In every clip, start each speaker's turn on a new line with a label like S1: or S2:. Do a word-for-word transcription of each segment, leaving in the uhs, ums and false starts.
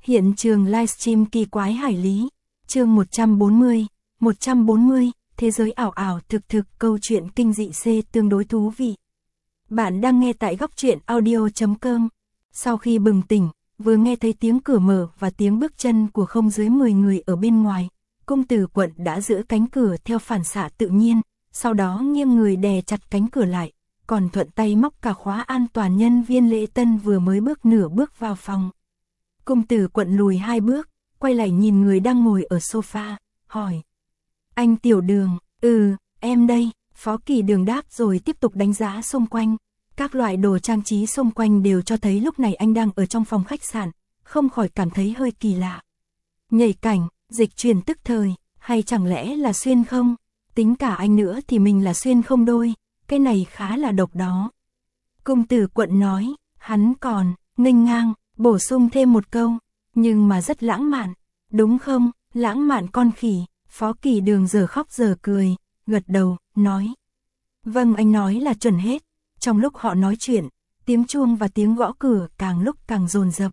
S1: Hiện trường livestream kỳ quái hải lý, chương một trăm bốn mươi, một trăm bốn mươi, thế giới ảo ảo thực thực câu chuyện kinh dị C tương đối thú vị. Bạn đang nghe tại góc truyện audio chấm com. Sau khi bừng tỉnh, vừa nghe thấy tiếng cửa mở và tiếng bước chân của không dưới mười người ở bên ngoài, công tử Quận đã giữ cánh cửa theo phản xạ tự nhiên, sau đó nghiêng người đè chặt cánh cửa lại, còn thuận tay móc cả khóa an toàn nhân viên lễ tân vừa mới bước nửa bước vào phòng. Công tử Quận lùi hai bước, quay lại nhìn người đang ngồi ở sofa, hỏi. Anh Tiểu Đường, ừ, em đây, Phó Kỳ Đường đáp rồi tiếp tục đánh giá xung quanh. Các loại đồ trang trí xung quanh đều cho thấy lúc này anh đang ở trong phòng khách sạn, không khỏi cảm thấy hơi kỳ lạ. Nhảy cảnh, dịch chuyển tức thời, hay chẳng lẽ là xuyên không? Tính cả anh nữa thì mình là xuyên không đôi, cái này khá là độc đó. Công tử Quận nói, hắn còn, nghênh ngang, bổ sung thêm một câu, nhưng mà rất lãng mạn, đúng không, lãng mạn con khỉ. Phó Kỳ Đường giờ khóc giờ cười, gật đầu, nói. Vâng, anh nói là chuẩn hết. Trong lúc họ nói chuyện, tiếng chuông và tiếng gõ cửa càng lúc càng dồn dập.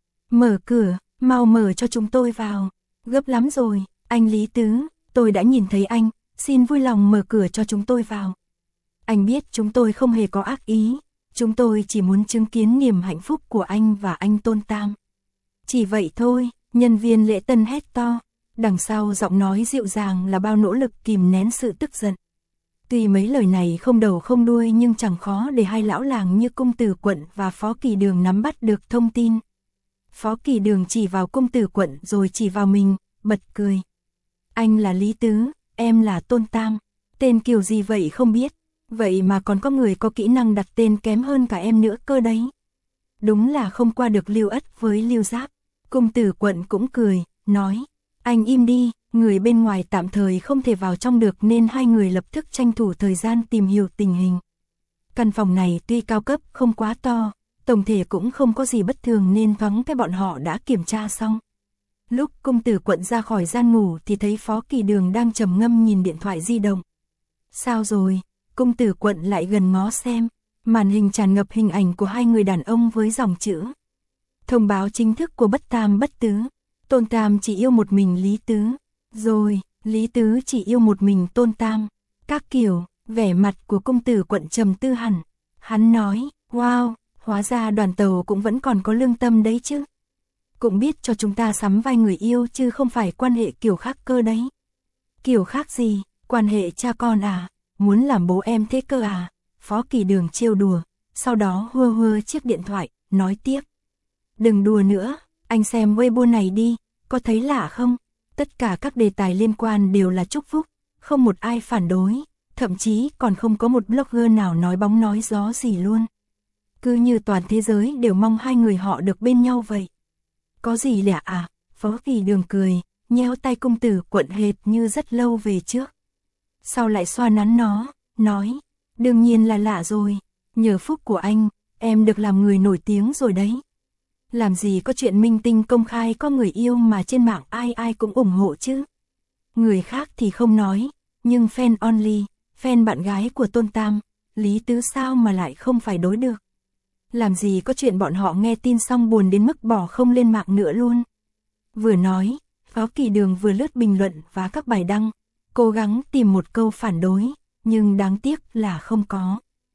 S1: Mở cửa, mau mở cho chúng tôi vào. Gấp lắm rồi, anh Lý Tứ, tôi đã nhìn thấy anh, xin vui lòng mở cửa cho chúng tôi vào. Anh biết chúng tôi không hề có ác ý, chúng tôi chỉ muốn chứng kiến niềm hạnh phúc của anh và anh Tôn Tam. Chỉ vậy thôi, nhân viên lễ tân hét to. Đằng sau giọng nói dịu dàng là bao nỗ lực kìm nén sự tức giận. Tuy mấy lời này không đầu không đuôi nhưng chẳng khó để hai lão làng như công tử Quận và Phó Kỳ Đường nắm bắt được thông tin. Phó Kỳ Đường chỉ vào công tử Quận rồi chỉ vào mình, bật cười. Anh là Lý Tứ, em là Tôn Tam, tên kiểu gì vậy không biết, vậy mà còn có người có kỹ năng đặt tên kém hơn cả em nữa cơ đấy. Đúng là không qua được Lưu Ất với Lưu Giáp. Công tử Quận cũng cười, nói. Anh im đi, người bên ngoài tạm thời không thể vào trong được nên hai người lập tức tranh thủ thời gian tìm hiểu tình hình. Căn phòng này tuy cao cấp không quá to, tổng thể cũng không có gì bất thường nên thoáng cái bọn họ đã kiểm tra xong. Lúc công tử Quận ra khỏi gian ngủ thì thấy Phó Kỳ Đường đang trầm ngâm nhìn điện thoại di động. Sao rồi? Công tử Quận lại gần ngó xem, màn hình tràn ngập hình ảnh của hai người đàn ông với dòng chữ. Thông báo chính thức của Bất Tam Bất Tứ. Tôn Tam chỉ yêu một mình Lý Tứ, rồi, Lý Tứ chỉ yêu một mình Tôn Tam. Các kiểu, vẻ mặt của công tử Quận trầm tư hẳn. Hắn nói, wow, hóa ra đoàn tàu cũng vẫn còn có lương tâm đấy chứ. Cũng biết cho chúng ta sắm vai người yêu chứ không phải quan hệ kiểu khác cơ đấy. Kiểu khác gì, quan hệ cha con à, muốn làm bố em thế cơ à. Phó Kỳ Đường trêu đùa, sau đó hua hua chiếc điện thoại, nói tiếp. Đừng đùa nữa. Anh xem Weibo này đi, có thấy lạ không? Tất cả các đề tài liên quan đều là chúc phúc, không một ai phản đối, thậm chí còn không có một blogger nào nói bóng nói gió gì luôn. Cứ như toàn thế giới đều mong hai người họ được bên nhau vậy. Có gì lạ à? Phó Kỳ Đường cười, nhéo tay công tử Quận hệt như rất lâu về trước. Sau lại xoa nắn nó, nói, đương nhiên là lạ rồi, nhờ phúc của anh, em được làm người nổi tiếng rồi đấy. Làm gì có chuyện minh tinh công khai có người yêu mà trên mạng ai ai cũng ủng hộ chứ. Người khác thì không nói, nhưng fan only, fan bạn gái của Tôn Tam, Lý Tứ sao mà lại không phải đối được. Làm gì có chuyện bọn họ nghe tin xong buồn đến mức bỏ không lên mạng nữa luôn. Vừa nói, Phó Kỳ Đường vừa lướt bình luận và các bài đăng, cố gắng tìm một câu phản đối, nhưng đáng tiếc là không có.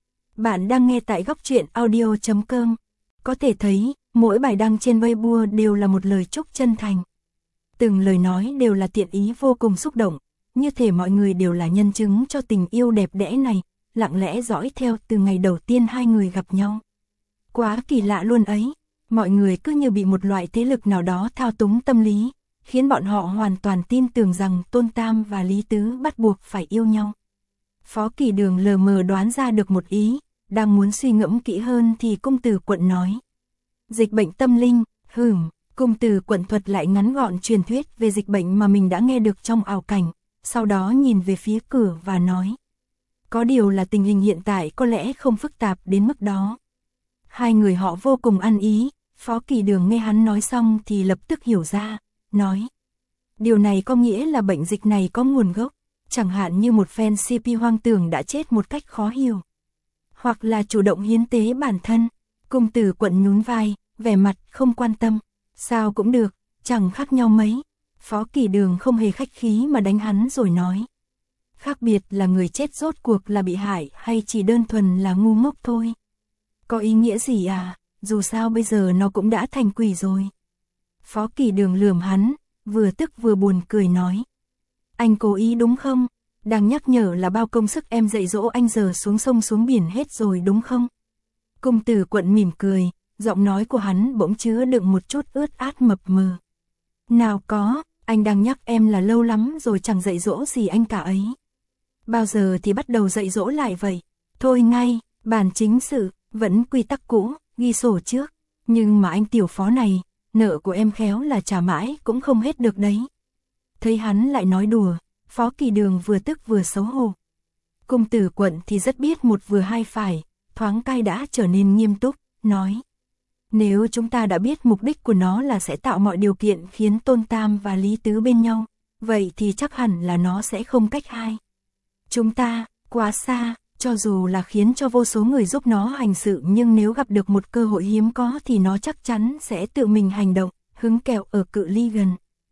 S1: Bạn đang nghe tại góc truyện audio chấm com. Có thể thấy, mỗi bài đăng trên Weibo đều là một lời chúc chân thành. Từng lời nói đều là thiện ý vô cùng xúc động, như thể mọi người đều là nhân chứng cho tình yêu đẹp đẽ này, lặng lẽ dõi theo từ ngày đầu tiên hai người gặp nhau. Quá kỳ lạ luôn ấy, mọi người cứ như bị một loại thế lực nào đó thao túng tâm lý, khiến bọn họ hoàn toàn tin tưởng rằng Tôn Tam và Lý Tứ bắt buộc phải yêu nhau. Phó Kỳ Đường lờ mờ đoán ra được một ý, đang muốn suy ngẫm kỹ hơn thì công tử Quận nói. Dịch bệnh tâm linh, hửm, công tử Quận thuật lại ngắn gọn truyền thuyết về dịch bệnh mà mình đã nghe được trong ảo cảnh, sau đó nhìn về phía cửa và nói. Có điều là tình hình hiện tại có lẽ không phức tạp đến mức đó. Hai người họ vô cùng ăn ý, Phó Kỳ Đường nghe hắn nói xong thì lập tức hiểu ra, nói. Điều này có nghĩa là bệnh dịch này có nguồn gốc, chẳng hạn như một fan xê pê hoang tưởng đã chết một cách khó hiểu. Hoặc là chủ động hiến tế bản thân. Công tử Quận nhún vai, vẻ mặt không quan tâm. Sao cũng được, chẳng khác nhau mấy. Phó Kỳ Đường không hề khách khí mà đánh hắn rồi nói. Khác biệt là người chết rốt cuộc là bị hại hay chỉ đơn thuần là ngu ngốc thôi. Có ý nghĩa gì à, dù sao bây giờ nó cũng đã thành quỷ rồi. Phó Kỳ Đường lườm hắn, vừa tức vừa buồn cười nói. Anh cố ý đúng không? Đang nhắc nhở là bao công sức em dạy dỗ anh giờ xuống sông xuống biển hết rồi đúng không? Cung Tử Quận mỉm cười, giọng nói của hắn bỗng chứa đựng một chút ướt át mập mờ. Nào có, anh đang nhắc em là lâu lắm rồi chẳng dạy dỗ gì anh cả ấy. Bao giờ thì bắt đầu dạy dỗ lại vậy? Thôi ngay, bản chính sự, vẫn quy tắc cũ, ghi sổ trước. Nhưng mà anh tiểu phó này, nợ của em khéo là trả mãi cũng không hết được đấy. Thấy hắn lại nói đùa, Phó Kỳ Đường vừa tức vừa xấu hổ. Cung Tử Quận thì rất biết một vừa hai phải, thoáng cai đã trở nên nghiêm túc, nói. Nếu chúng ta đã biết mục đích của nó là sẽ tạo mọi điều kiện khiến Tôn Tam và Lý Tứ bên nhau, vậy thì chắc hẳn là nó sẽ không cách hai. Chúng ta, quá xa, cho dù là khiến cho vô số người giúp nó hành sự nhưng nếu gặp được một cơ hội hiếm có thì nó chắc chắn sẽ tự mình hành động, hứng kẹo ở cự ly gần.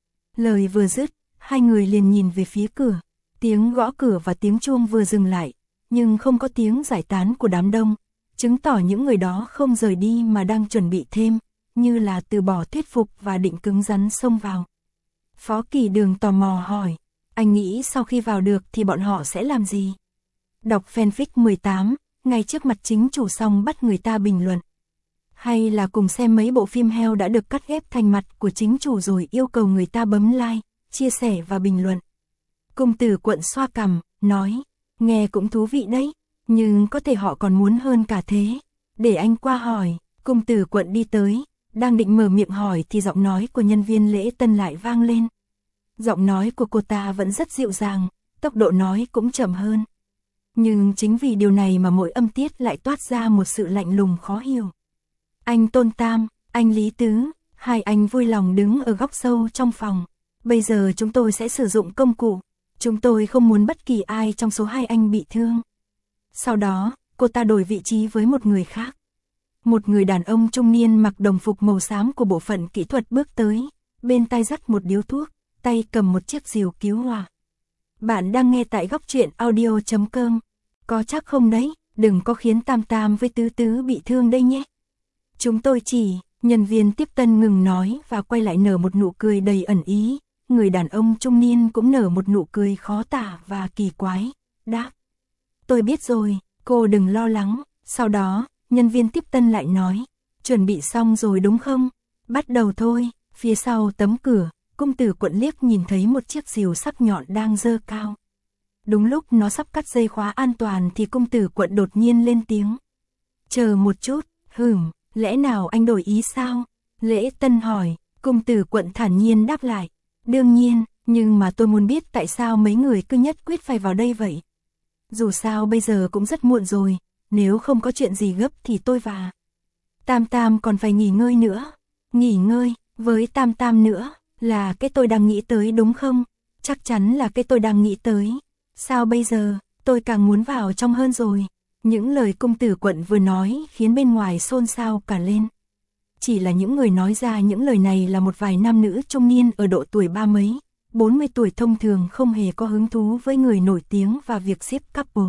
S1: Lời vừa dứt, hai người liền nhìn về phía cửa, tiếng gõ cửa và tiếng chuông vừa dừng lại, nhưng không có tiếng giải tán của đám đông, chứng tỏ những người đó không rời đi mà đang chuẩn bị thêm, như là từ bỏ thuyết phục và định cứng rắn xông vào. Phó Kỳ Đường tò mò hỏi, anh nghĩ sau khi vào được thì bọn họ sẽ làm gì? Đọc fanfic mười tám, ngay trước mặt chính chủ xong bắt người ta bình luận. Hay là cùng xem mấy bộ phim heo đã được cắt ghép thành mặt của chính chủ rồi yêu cầu người ta bấm like, chia sẻ và bình luận. Cung Tử Quận xoa cằm, nói, nghe cũng thú vị đấy, nhưng có thể họ còn muốn hơn cả thế. Để anh qua hỏi. Cung Tử Quận đi tới, đang định mở miệng hỏi thì giọng nói của nhân viên lễ tân lại vang lên. Giọng nói của cô ta vẫn rất dịu dàng, tốc độ nói cũng chậm hơn. Nhưng chính vì điều này mà mỗi âm tiết lại toát ra một sự lạnh lùng khó hiểu. Anh Tôn Tam, anh Lý Tứ, hai anh vui lòng đứng ở góc sâu trong phòng. Bây giờ chúng tôi sẽ sử dụng công cụ. Chúng tôi không muốn bất kỳ ai trong số hai anh bị thương. Sau đó, cô ta đổi vị trí với một người khác. Một người đàn ông trung niên mặc đồng phục màu xám của bộ phận kỹ thuật bước tới, bên tay dắt một điếu thuốc, tay cầm một chiếc rìu cứu hỏa. Bạn đang nghe tại góc truyện audio chấm com. Có chắc không đấy, đừng có khiến Tam Tam với Tứ Tứ bị thương đây nhé. Chúng tôi chỉ, nhân viên tiếp tân ngừng nói và quay lại nở một nụ cười đầy ẩn ý. Người đàn ông trung niên cũng nở một nụ cười khó tả và kỳ quái, đáp. Tôi biết rồi, cô đừng lo lắng. Sau đó, nhân viên tiếp tân lại nói, chuẩn bị xong rồi đúng không? Bắt đầu thôi. Phía sau tấm cửa, Cung Tử Quận liếc nhìn thấy một chiếc rìu sắc nhọn đang giơ cao. Đúng lúc nó sắp cắt dây khóa an toàn thì Cung Tử Quận đột nhiên lên tiếng. Chờ một chút, hửm, lẽ nào anh đổi ý sao? Lễ tân hỏi. Cung Tử Quận thản nhiên đáp lại. Đương nhiên, nhưng mà tôi muốn biết tại sao mấy người cứ nhất quyết phải vào đây vậy. Dù sao bây giờ cũng rất muộn rồi, nếu không có chuyện gì gấp thì tôi và Tam Tam còn phải nghỉ ngơi nữa. Nghỉ ngơi, với Tam Tam nữa, là cái tôi đang nghĩ tới đúng không? Chắc chắn là cái tôi đang nghĩ tới. Sao bây giờ, tôi càng muốn vào trong hơn rồi. Những lời Cung Tử Quận vừa nói khiến bên ngoài xôn xao cả lên. Chỉ là những người nói ra những lời này là một vài nam nữ trung niên ở độ tuổi ba mấy, bốn mươi tuổi thông thường không hề có hứng thú với người nổi tiếng và việc ship couple.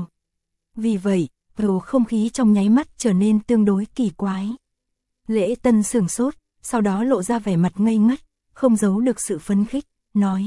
S1: Vì vậy, bầu không khí trong nháy mắt trở nên tương đối kỳ quái. Lễ tân sửng sốt, sau đó lộ ra vẻ mặt ngây ngất, không giấu được sự phấn khích, nói.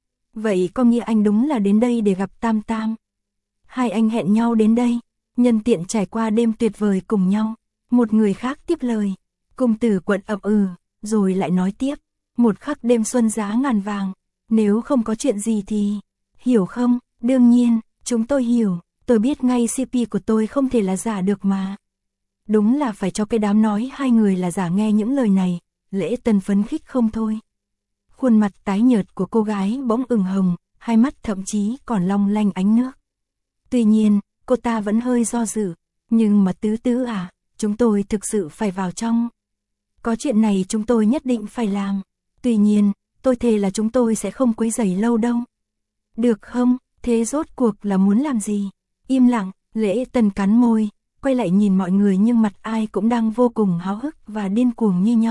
S1: Vậy có nghĩa anh đúng là đến đây để gặp Tam Tam. Hai anh hẹn nhau đến đây, nhân tiện trải qua đêm tuyệt vời cùng nhau. Một người khác tiếp lời. Cung Tử Quận ậm ừ, rồi lại nói tiếp. Một khắc đêm xuân giá ngàn vàng. Nếu không có chuyện gì thì... Hiểu không? Đương nhiên, chúng tôi hiểu. Tôi biết ngay xê pê của tôi không thể là giả được mà. Đúng là phải cho cái đám nói hai người là giả nghe những lời này. Lễ tân phấn khích không thôi. Khuôn mặt tái nhợt của cô gái bỗng ửng hồng, hai mắt thậm chí còn long lanh ánh nước. Tuy nhiên, cô ta vẫn hơi do dự. Nhưng mà Tứ Tứ à, chúng tôi thực sự phải vào trong. Có chuyện này chúng tôi nhất định phải làm. Tuy nhiên, tôi thề là chúng tôi sẽ không quấy rầy lâu đâu. Được không? Thế rốt cuộc là muốn làm gì? Im lặng, Lễ Tân cắn môi, quay lại nhìn mọi người nhưng mặt ai cũng đang vô cùng háo hức và điên cuồng như nhau.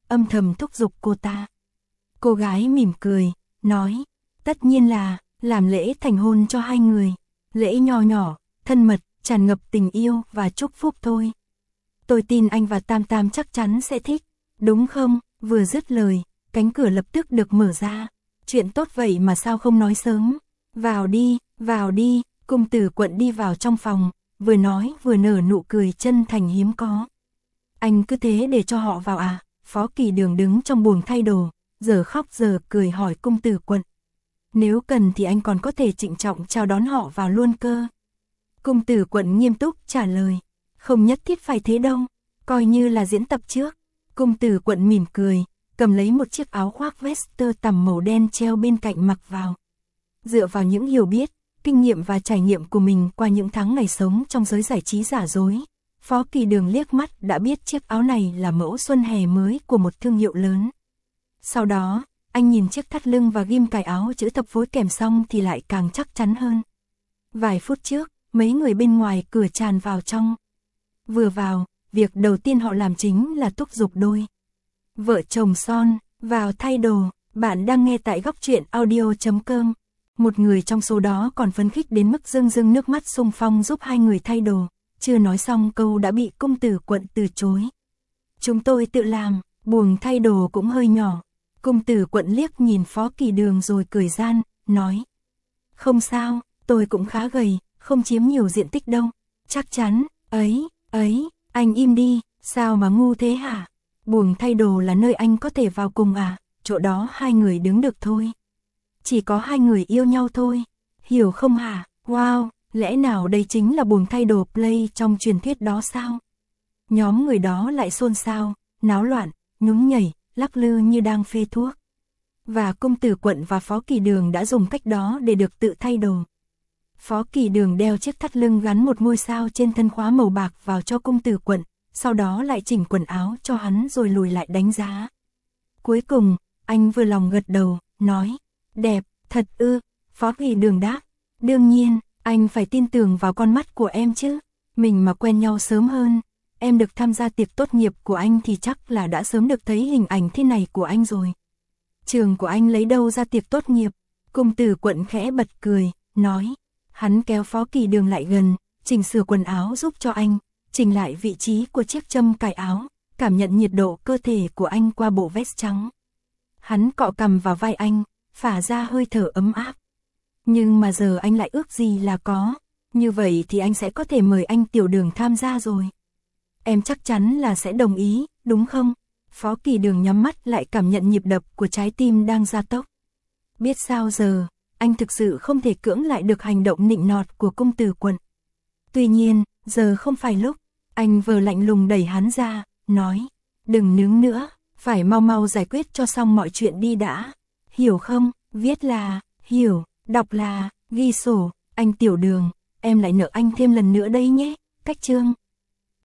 S1: âm thầm thúc giục cô ta. Cô gái mỉm cười, nói, tất nhiên là, làm lễ thành hôn cho hai người. Lễ nho nhỏ, thân mật, tràn ngập tình yêu và chúc phúc thôi. Tôi tin anh và Tam Tam chắc chắn sẽ thích, đúng không? Vừa dứt lời, cánh cửa lập tức được mở ra. Chuyện tốt vậy mà sao không nói sớm? Vào đi, vào đi, Cung Tử Quận đi vào trong phòng, vừa nói vừa nở nụ cười chân thành hiếm có. Anh cứ thế để cho họ vào à? Phó Kỳ Đường đứng trong buồng thay đồ, giờ khóc giờ cười hỏi Cung Tử Quận. Nếu cần thì anh còn có thể trịnh trọng chào đón họ vào luôn cơ. Cung Tử Quận nghiêm túc trả lời, không nhất thiết phải thế đâu, coi như là diễn tập trước. Cung Tử Quận mỉm cười, cầm lấy một chiếc áo khoác vest tơ tằm màu đen treo bên cạnh mặc vào. Dựa vào những hiểu biết, kinh nghiệm và trải nghiệm của mình qua những tháng ngày sống trong giới giải trí giả dối, Phó Kỳ Đường liếc mắt đã biết chiếc áo này là mẫu xuân hè mới của một thương hiệu lớn. Sau đó, anh nhìn chiếc thắt lưng và ghim cài áo chữ thập phối kèm xong thì lại càng chắc chắn hơn. Vài phút trước, mấy người bên ngoài cửa tràn vào trong. Vừa vào, việc đầu tiên họ làm chính là thúc giục đôi vợ chồng son vào thay đồ. Bạn đang nghe tại góc truyện audio chấm com. Một người trong số đó còn phấn khích đến mức rưng rưng nước mắt xung phong giúp hai người thay đồ. Chưa nói xong câu đã bị Cung Tử Quận từ chối. Chúng tôi tự làm, buồng thay đồ cũng hơi nhỏ. Cung Tử Quận liếc nhìn Phó Kỳ Đường rồi cười gian, nói. Không sao, tôi cũng khá gầy, không chiếm nhiều diện tích đâu. Chắc chắn, ấy, ấy, anh im đi, sao mà ngu thế hả? Buồng thay đồ là nơi anh có thể vào cùng à? Chỗ đó hai người đứng được thôi. Chỉ có hai người yêu nhau thôi. Hiểu không hả? Wow, lẽ nào đây chính là buồng thay đồ play trong truyền thuyết đó sao? Nhóm người đó lại xôn xao, náo loạn, nhún nhảy, lắc lư như đang phê thuốc. Và Cung Tử Quận và Phó Kỳ Đường đã dùng cách đó để được tự thay đồ. Phó Kỳ Đường đeo chiếc thắt lưng gắn một ngôi sao trên thân khóa màu bạc vào cho Cung Tử Quận, sau đó lại chỉnh quần áo cho hắn rồi lùi lại đánh giá. Cuối cùng, anh vừa lòng gật đầu, nói, đẹp, thật ư. Phó Kỳ Đường đáp, đương nhiên, anh phải tin tưởng vào con mắt của em chứ. Mình mà quen nhau sớm hơn, em được tham gia tiệc tốt nghiệp của anh thì chắc là đã sớm được thấy hình ảnh thế này của anh rồi. Trường của anh lấy đâu ra tiệc tốt nghiệp? Cung Tử Quận khẽ bật cười, nói. Hắn kéo Phó Kỳ Đường lại gần, chỉnh sửa quần áo giúp cho anh, chỉnh lại vị trí của chiếc châm cài áo, cảm nhận nhiệt độ cơ thể của anh qua bộ vest trắng. Hắn cọ cằm vào vai anh, phả ra hơi thở ấm áp. Nhưng mà giờ anh lại ước gì là có, như vậy thì anh sẽ có thể mời anh Tiểu Đường tham gia rồi. Em chắc chắn là sẽ đồng ý, đúng không? Phó Kỳ Đường nhắm mắt lại cảm nhận nhịp đập của trái tim đang gia tốc. Biết sao giờ, anh thực sự không thể cưỡng lại được hành động nịnh nọt của Cung Tử Quận. Tuy nhiên, giờ không phải lúc, anh vừa lạnh lùng đẩy hắn ra, nói, đừng nướng nữa, phải mau mau giải quyết cho xong mọi chuyện đi đã. Hiểu không? Viết là, hiểu, đọc là, ghi sổ, anh Tiểu Đường, em lại nợ anh thêm lần nữa đây nhé. Cách chương